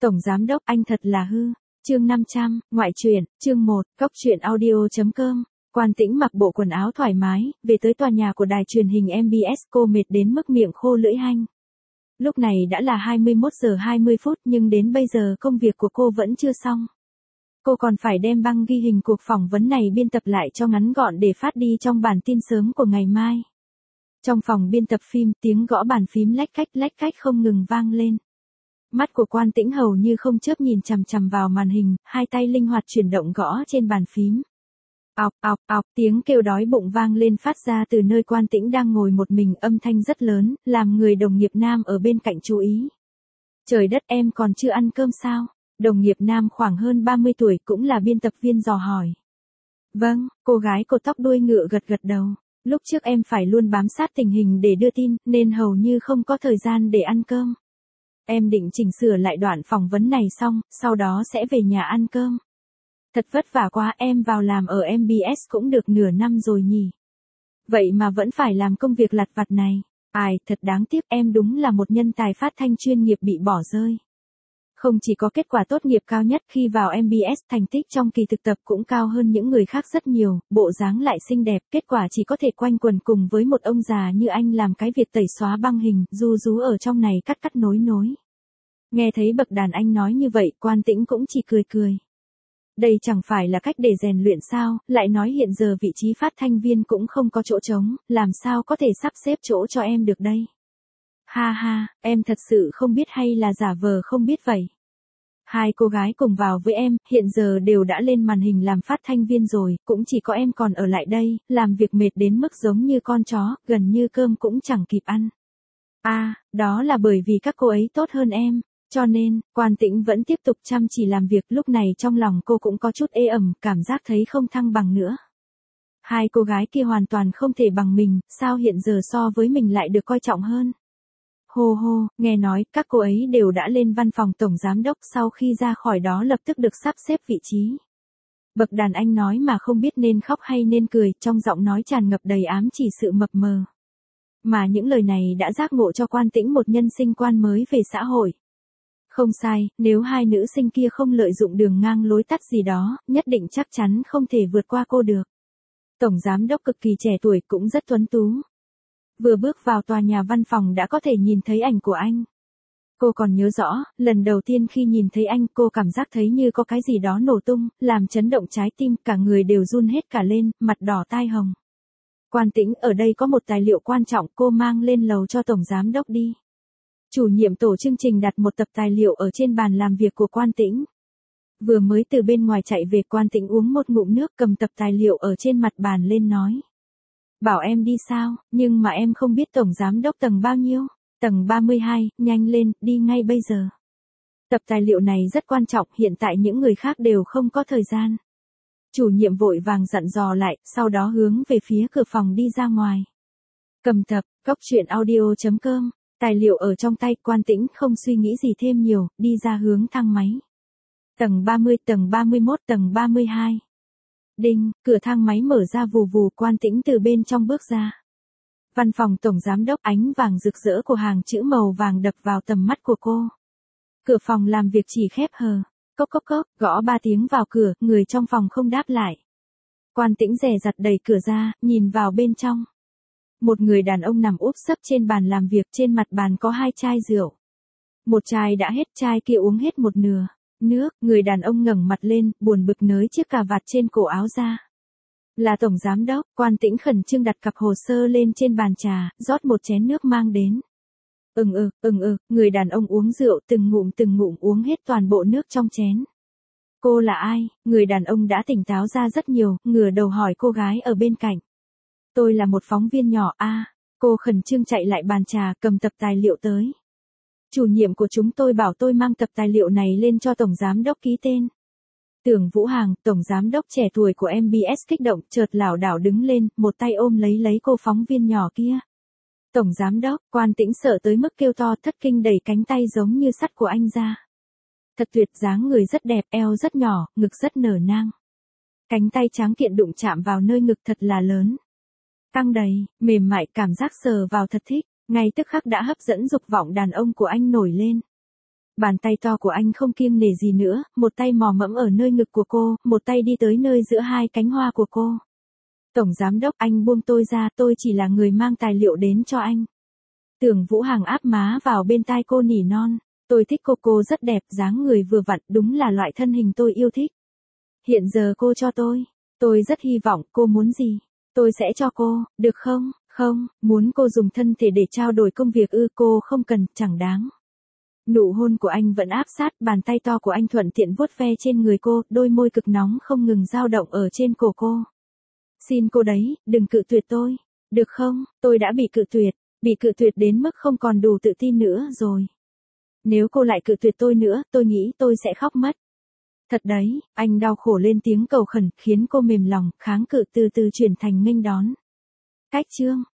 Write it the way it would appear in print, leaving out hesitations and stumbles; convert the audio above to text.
Tổng giám đốc anh thật là hư. Chương 500, ngoại truyện, chương 1, cóc truyện audio.com. Quan Tĩnh mặc bộ quần áo thoải mái, về tới tòa nhà của đài truyền hình MBS, cô mệt đến mức miệng khô lưỡi hanh. Lúc này đã là 21 giờ 20 phút nhưng đến bây giờ công việc của cô vẫn chưa xong. Cô còn phải đem băng ghi hình cuộc phỏng vấn này biên tập lại cho ngắn gọn để phát đi trong bản tin sớm của ngày mai. Trong phòng biên tập phim, tiếng gõ bàn phím lách cách không ngừng vang lên. Mắt của Quan Tĩnh hầu như không chớp nhìn chằm chằm vào màn hình, hai tay linh hoạt chuyển động gõ trên bàn phím. Ọc, tiếng kêu đói bụng vang lên phát ra từ nơi Quan Tĩnh đang ngồi một mình, âm thanh rất lớn, làm người đồng nghiệp nam ở bên cạnh chú ý. Trời đất, em còn chưa ăn cơm sao? Đồng nghiệp nam khoảng hơn 30 tuổi cũng là biên tập viên dò hỏi. Vâng, cô gái cột tóc đuôi ngựa gật đầu. Lúc trước em phải luôn bám sát tình hình để đưa tin, nên hầu như không có thời gian để ăn cơm. Em định chỉnh sửa lại đoạn phỏng vấn này xong, sau đó sẽ về nhà ăn cơm. Thật vất vả quá, em vào làm ở MBS cũng được nửa năm rồi nhỉ. Vậy mà vẫn phải làm công việc lặt vặt này. Ai, thật đáng tiếc, em đúng là một nhân tài phát thanh chuyên nghiệp bị bỏ rơi. Không chỉ có kết quả tốt nghiệp cao nhất khi vào MBS, thành tích trong kỳ thực tập cũng cao hơn những người khác rất nhiều, bộ dáng lại xinh đẹp, kết quả chỉ có thể quanh quẩn cùng với một ông già như anh làm cái việc tẩy xóa băng hình, ru ở trong này cắt nối. Nghe thấy bậc đàn anh nói như vậy, Quan Tĩnh cũng chỉ cười. Đây chẳng phải là cách để rèn luyện sao, lại nói hiện giờ vị trí phát thanh viên cũng không có chỗ trống, làm sao có thể sắp xếp chỗ cho em được đây. Ha, em thật sự không biết hay là giả vờ không biết vậy. Hai cô gái cùng vào với em, hiện giờ đều đã lên màn hình làm phát thanh viên rồi, cũng chỉ có em còn ở lại đây, làm việc mệt đến mức giống như con chó, gần như cơm cũng chẳng kịp ăn. Đó là bởi vì các cô ấy tốt hơn em, cho nên, Quan Tĩnh vẫn tiếp tục chăm chỉ làm việc, lúc này trong lòng cô cũng có chút ê ẩm, cảm giác thấy không thăng bằng nữa. Hai cô gái kia hoàn toàn không thể bằng mình, sao hiện giờ so với mình lại được coi trọng hơn. Hô, nghe nói, các cô ấy đều đã lên văn phòng tổng giám đốc, sau khi ra khỏi đó lập tức được sắp xếp vị trí. Bậc đàn anh nói mà không biết nên khóc hay nên cười, trong giọng nói tràn ngập đầy ám chỉ sự mập mờ. Mà những lời này đã giác ngộ cho Quan Tĩnh một nhân sinh quan mới về xã hội. Không sai, nếu hai nữ sinh kia không lợi dụng đường ngang lối tắt gì đó, nhất định chắc chắn không thể vượt qua cô được. Tổng giám đốc cực kỳ trẻ tuổi cũng rất tuấn tú. Vừa bước vào tòa nhà văn phòng đã có thể nhìn thấy ảnh của anh. Cô còn nhớ rõ, lần đầu tiên khi nhìn thấy anh cô cảm giác thấy như có cái gì đó nổ tung, làm chấn động trái tim, cả người đều run hết cả lên, mặt đỏ tai hồng. Quan Tĩnh, ở đây có một tài liệu quan trọng, cô mang lên lầu cho tổng giám đốc đi. Chủ nhiệm tổ chương trình đặt một tập tài liệu ở trên bàn làm việc của Quan Tĩnh. Vừa mới từ bên ngoài chạy về, Quan Tĩnh uống một ngụm nước, cầm tập tài liệu ở trên mặt bàn lên nói. Bảo em đi sao, nhưng mà em không biết tổng giám đốc tầng bao nhiêu. Tầng 32, nhanh lên, đi ngay bây giờ. Tập tài liệu này rất quan trọng, hiện tại những người khác đều không có thời gian. Chủ nhiệm vội vàng dặn dò lại, sau đó hướng về phía cửa phòng đi ra ngoài. Cầm tập, cóc truyện audio.com, tài liệu ở trong tay, Quan Tĩnh không suy nghĩ gì thêm nhiều, đi ra hướng thang máy. Tầng 30, tầng 31, tầng 32. Đinh, cửa thang máy mở ra vù, Quan Tĩnh từ bên trong bước ra. Văn phòng tổng giám đốc, ánh vàng rực rỡ của hàng chữ màu vàng đập vào tầm mắt của cô. Cửa phòng làm việc chỉ khép hờ. Cốc, gõ 3 tiếng vào cửa, người trong phòng không đáp lại. Quan Tĩnh dè dặt đẩy cửa ra, nhìn vào bên trong. Một người đàn ông nằm úp sấp trên bàn làm việc, trên mặt bàn có 2 chai rượu. Một chai đã hết, chai kia uống hết một nửa. Nước, người đàn ông ngẩng mặt lên, buồn bực nới chiếc cà vạt trên cổ áo ra. Là tổng giám đốc, Quan Tĩnh khẩn trương đặt cặp hồ sơ lên trên bàn trà, rót một chén nước mang đến. Người đàn ông uống rượu từng ngụm uống hết toàn bộ nước trong chén. Cô là ai? Người đàn ông đã tỉnh táo ra rất nhiều, ngửa đầu hỏi cô gái ở bên cạnh. Tôi là một phóng viên nhỏ. Cô khẩn trương chạy lại bàn trà, cầm tập tài liệu tới. Chủ nhiệm của chúng tôi bảo tôi mang tập tài liệu này lên cho tổng giám đốc ký tên. Tưởng Vũ Hàng, tổng giám đốc trẻ tuổi của MBS kích động, chợt lảo đảo đứng lên, một tay ôm lấy cô phóng viên nhỏ kia. Tổng giám đốc, Quan Tĩnh sợ tới mức kêu to, thất kinh đẩy cánh tay giống như sắt của anh ra. Thật tuyệt, dáng người rất đẹp, eo rất nhỏ, ngực rất nở nang. Cánh tay tráng kiện đụng chạm vào nơi ngực thật là lớn. Căng đầy, mềm mại, cảm giác sờ vào thật thích, ngay tức khắc đã hấp dẫn dục vọng đàn ông của anh nổi lên. Bàn tay to của anh không kiêng nể gì nữa, một tay mò mẫm ở nơi ngực của cô, một tay đi tới nơi giữa hai cánh hoa của cô. Tổng giám đốc, anh buông tôi ra, tôi chỉ là người mang tài liệu đến cho anh. Tưởng Vũ Hằng áp má vào bên tai cô nỉ non. Tôi thích cô rất đẹp, dáng người vừa vặn, đúng là loại thân hình tôi yêu thích. Hiện giờ cô cho tôi rất hy vọng, cô muốn gì? Tôi sẽ cho cô, được không? Không, muốn cô dùng thân thể để trao đổi công việc ư? Cô không cần, chẳng đáng. Nụ hôn của anh vẫn áp sát, bàn tay to của anh thuận tiện vuốt ve trên người cô, đôi môi cực nóng không ngừng dao động ở trên cổ cô. Xin cô đấy, đừng cự tuyệt tôi. Được không? Tôi đã bị cự tuyệt đến mức không còn đủ tự tin nữa rồi. Nếu cô lại cự tuyệt tôi nữa, tôi nghĩ tôi sẽ khóc mất. Thật đấy, anh đau khổ lên tiếng cầu khẩn, khiến cô mềm lòng, kháng cự từ từ chuyển thành nghênh đón. Cách chương